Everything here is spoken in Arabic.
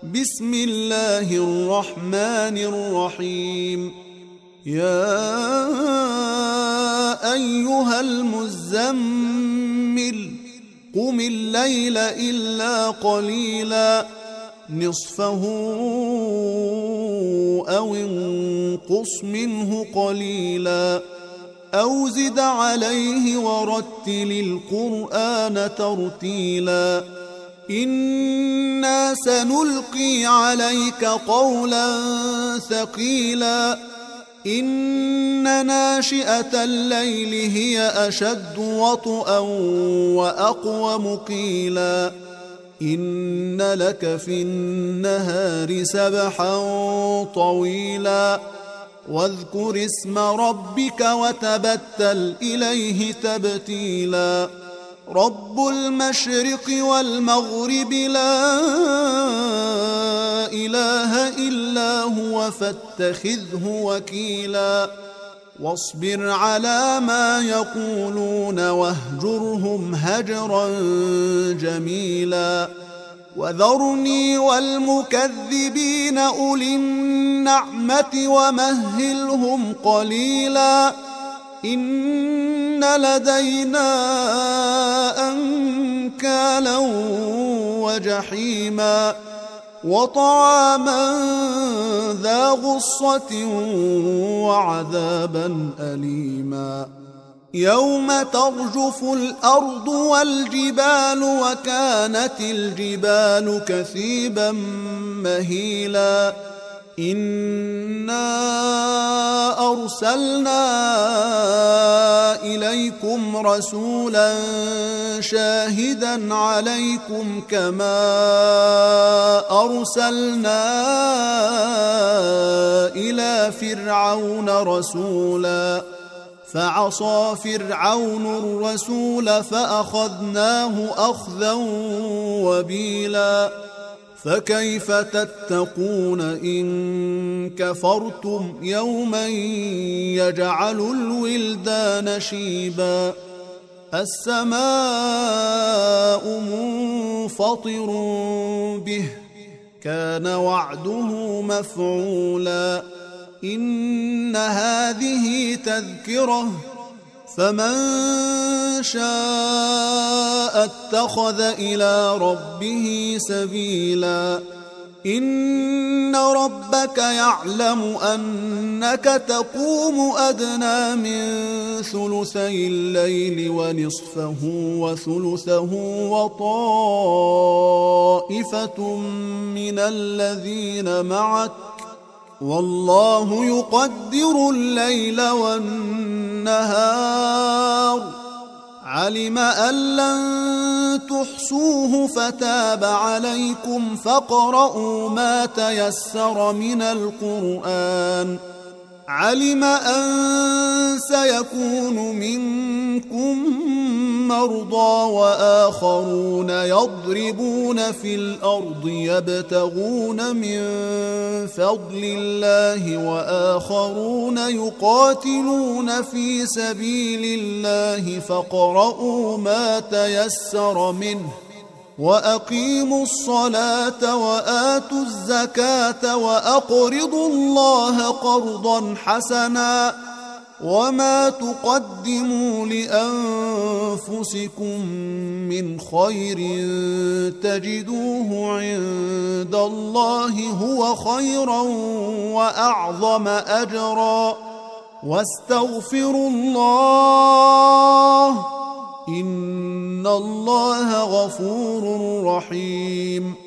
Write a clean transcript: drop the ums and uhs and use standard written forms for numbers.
بسم الله الرحمن الرحيم. يا أيها المزمل قم الليل إلا قليلا نصفه أو انقص منه قليلا أو زد عليه ورتل القرآن ترتيلا إنا سنلقي عليك قولا ثقيلا إن ناشئة الليل هي أشد وطئا وأقوم قيلا إن لك في النهار سبحا طويلا واذكر اسم ربك وتبتل إليه تبتيلا رب المشرق والمغرب لا إله إلا هو فاتخذه وكيلا واصبر على ما يقولون واهجرهم هجرا جميلا وذرني والمكذبين أولي النعمة ومهلهم قليلا إن لدينا أنكالا وجحيما وطعاما ذا غصة وعذابا أليما يوم ترجف الأرض والجبال وكانت الجبال كثيبا مهيلا إنا أرسلنا إليكم رسولا شاهدا عليكم كما أرسلنا إلى فرعون رسولا فعصى فرعون الرسول فأخذناه أخذا وبيلا فكيف تتقون إن كفرتم يوما يجعل الولدان شيبا السماء منفطر به كان وعده مفعولا إن هذه تذكرة فمن شاء اتخذ إلى ربه سبيلا إن ربك يعلم أنك تقوم أدنى من ثلثي الليل ونصفه وثلثه وطائفة من الذين معك والله يقدر الليل والنهار علم أن لن تحصوه فتاب عليكم فاقرؤوا ما تيسر من القرآن علم أن سيكون منكم مرضى وآخرون يضربون في الأرض يبتغون من فضل الله وآخرون يقاتلون في سبيل الله فاقرؤوا ما تيسر منه وأقيموا الصلاة وآتوا الزكاة وأقرضوا الله قرضا حسنا وما تقدموا لأنفسكم من خير تجدوه عند الله هو خيرا وأعظم أجرا واستغفروا الله إن الله غفور رحيم